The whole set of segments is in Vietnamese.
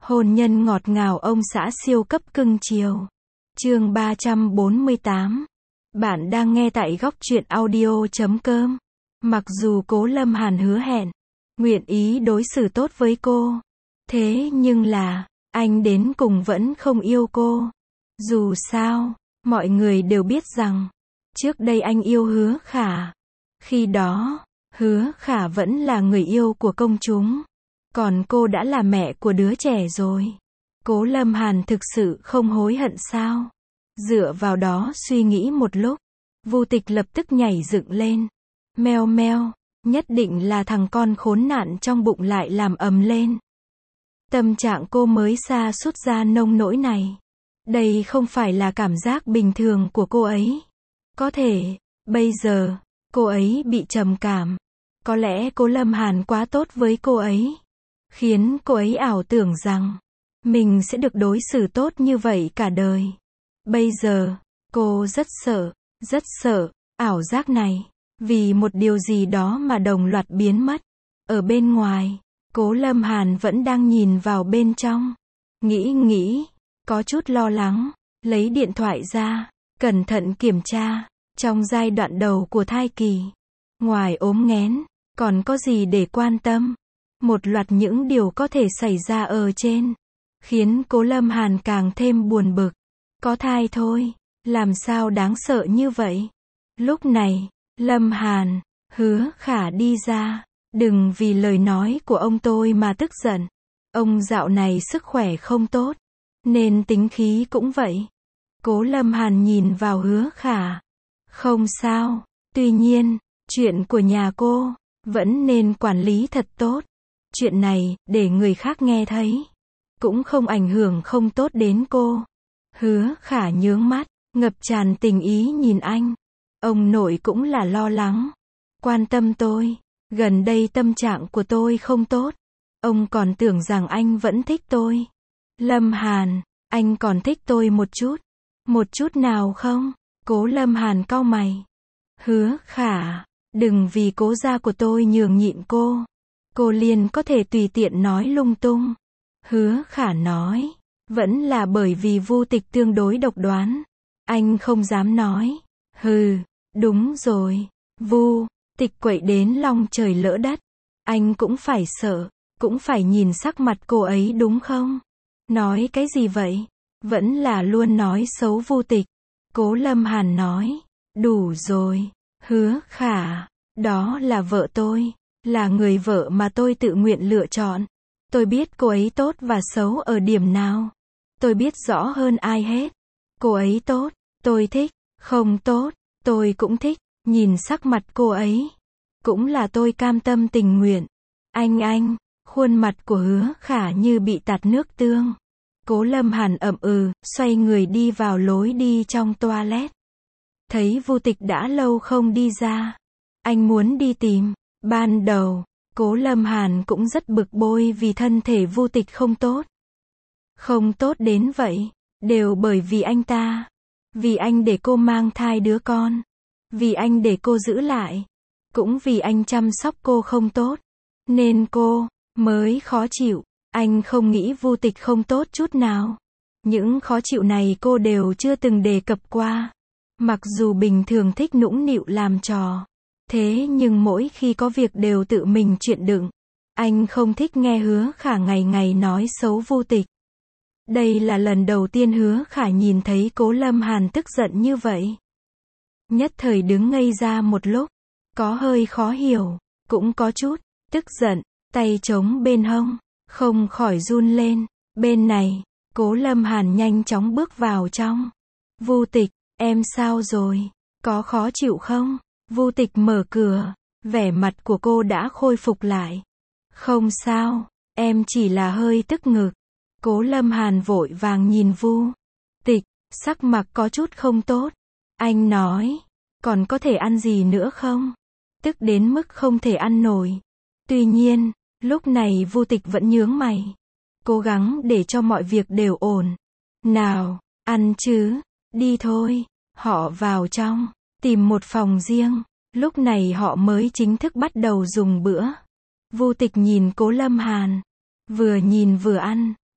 Hôn nhân ngọt ngào ông xã siêu cấp cưng chiều. Chương 348. Bạn đang nghe tại góc truyện audio.com. Mặc dù Cố Lâm Hàn hứa hẹn, nguyện ý đối xử tốt với cô, thế nhưng là, anh đến cùng vẫn không yêu cô. Dù sao, mọi người đều biết rằng, trước đây anh yêu Hứa Khả. Khi đó, Hứa Khả vẫn là người yêu của công chúng. Còn cô đã là mẹ của đứa trẻ rồi. Cố Lâm Hàn thực sự không hối hận sao? Dựa vào đó suy nghĩ một lúc, Vu Tịch lập tức nhảy dựng lên. Meo meo, nhất định là thằng con khốn nạn trong bụng lại làm ầm lên. Tâm trạng cô mới sa sút ra nông nỗi này. Đây không phải là cảm giác bình thường của cô ấy. Có thể, bây giờ, cô ấy bị trầm cảm. Có lẽ Cố Lâm Hàn quá tốt với cô ấy, khiến cô ấy ảo tưởng rằng mình sẽ được đối xử tốt như vậy cả đời. Bây giờ, cô rất sợ, ảo giác này, vì một điều gì đó mà đồng loạt biến mất. Ở bên ngoài, Cố Lâm Hàn vẫn đang nhìn vào bên trong. Nghĩ, có chút lo lắng, lấy điện thoại ra, cẩn thận kiểm tra. Trong giai đoạn đầu của thai kỳ, ngoài ốm nghén, còn có gì để quan tâm? Một loạt những điều có thể xảy ra ở trên, khiến Cố Lâm Hàn càng thêm buồn bực. Có thai thôi, làm sao đáng sợ như vậy? Lúc này, Lâm Hàn, Hứa Khả đi ra. Đừng vì lời nói của ông tôi mà tức giận. Ông dạo này sức khỏe không tốt, nên tính khí cũng vậy. Cố Lâm Hàn nhìn vào Hứa Khả. Không sao, tuy nhiên, chuyện của nhà cô, vẫn nên quản lý thật tốt. Chuyện này, để người khác nghe thấy, cũng không ảnh hưởng không tốt đến cô. Hứa Khả nhướng mắt, ngập tràn tình ý nhìn anh. Ông nội cũng là lo lắng, quan tâm tôi. Gần đây tâm trạng của tôi không tốt. Ông còn tưởng rằng anh vẫn thích tôi. Lâm Hàn, anh còn thích tôi một chút. Một chút nào không? Cố Lâm Hàn cau mày. Hứa Khả, đừng vì cố gia của tôi nhường nhịn cô. Cô liền có thể tùy tiện nói lung tung. Hứa Khả nói, vẫn là bởi vì Vu Tịch tương đối độc đoán. Anh không dám nói. Hừ, đúng rồi. Vu Tịch quậy đến long trời lỡ đất. Anh cũng phải sợ, cũng phải nhìn sắc mặt cô ấy đúng không? Nói cái gì vậy? Vẫn là luôn nói xấu Vu Tịch. Cố Lâm Hàn nói, đủ rồi. Hứa Khả, đó là vợ tôi, là người vợ mà tôi tự nguyện lựa chọn. Tôi biết cô ấy tốt và xấu ở điểm nào. Tôi biết rõ hơn ai hết. Cô ấy tốt, tôi thích. Không tốt, tôi cũng thích. Nhìn sắc mặt cô ấy, cũng là tôi cam tâm tình nguyện. Anh, khuôn mặt của Hứa Khả như bị tạt nước tương. Cố Lâm Hàn ậm ừ, xoay người đi vào lối đi trong toilet. Thấy Vu Tịch đã lâu không đi ra, anh muốn đi tìm. Ban đầu, Cố Lâm Hàn cũng rất bực bội vì thân thể Vu Tịch không tốt. Không tốt đến vậy, đều bởi vì anh ta. Vì anh để cô mang thai đứa con. Vì anh để cô giữ lại. Cũng vì anh chăm sóc cô không tốt, nên cô mới khó chịu. Anh không nghĩ Vu Tịch không tốt chút nào. Những khó chịu này cô đều chưa từng đề cập qua. Mặc dù bình thường thích nũng nịu làm trò, thế nhưng mỗi khi có việc đều tự mình chịu đựng. Anh không thích nghe Hứa Khả ngày ngày nói xấu Vu Tịch. Đây là lần đầu tiên Hứa Khả nhìn thấy Cố Lâm Hàn tức giận như vậy. Nhất thời đứng ngây ra một lúc, có hơi khó hiểu, cũng có chút tức giận, tay chống bên hông, không khỏi run lên. Bên này, Cố Lâm Hàn nhanh chóng bước vào trong. Vu Tịch, em sao rồi? Có khó chịu không? Vu Tịch mở cửa, vẻ mặt của cô đã khôi phục lại. Không sao, em chỉ là hơi tức ngực. Cố Lâm Hàn vội vàng nhìn Vu Tịch, sắc mặt có chút không tốt. Anh nói, còn có thể ăn gì nữa không? Tức đến mức không thể ăn nổi. Tuy nhiên, lúc này Vu Tịch vẫn nhướng mày, cố gắng để cho mọi việc đều ổn. Nào, ăn chứ, đi thôi. Họ vào trong, tìm một phòng riêng. Lúc này họ mới chính thức bắt đầu dùng bữa. Vu Tịch nhìn Cố Lâm Hàn, vừa nhìn vừa ăn.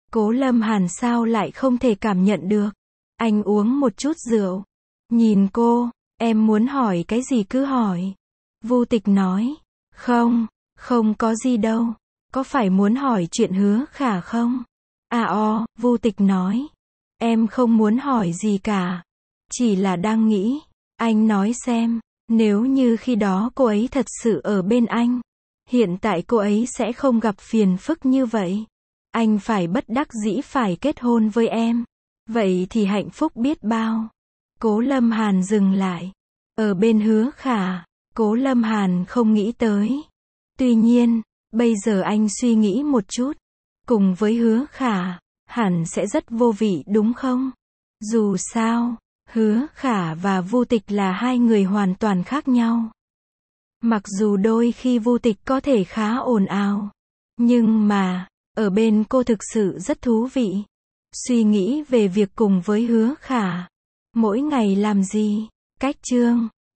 Cố Lâm Hàn sao lại không thể cảm nhận được. Anh uống một chút rượu. Nhìn cô, em muốn hỏi cái gì cứ hỏi. Vu Tịch nói. Không, không có gì đâu. Có phải muốn hỏi chuyện Hứa Khả không? Vu Tịch nói. Em không muốn hỏi gì cả. Chỉ là đang nghĩ. Anh nói xem, nếu như khi đó cô ấy thật sự ở bên anh, hiện tại cô ấy sẽ không gặp phiền phức như vậy. Anh phải bất đắc dĩ phải kết hôn với em. Vậy thì hạnh phúc biết bao. Cố Lâm Hàn dừng lại. Ở bên Hứa Khả, Cố Lâm Hàn không nghĩ tới. Tuy nhiên, bây giờ anh suy nghĩ một chút. Cùng với Hứa Khả, hẳn sẽ rất vô vị đúng không? Dù sao, Hứa Khả và Vu Tịch là hai người hoàn toàn khác nhau. Mặc dù đôi khi Vu Tịch có thể khá ồn ào, nhưng mà, ở bên cô thực sự rất thú vị. Suy nghĩ về việc cùng với Hứa Khả, mỗi ngày làm gì, cách chương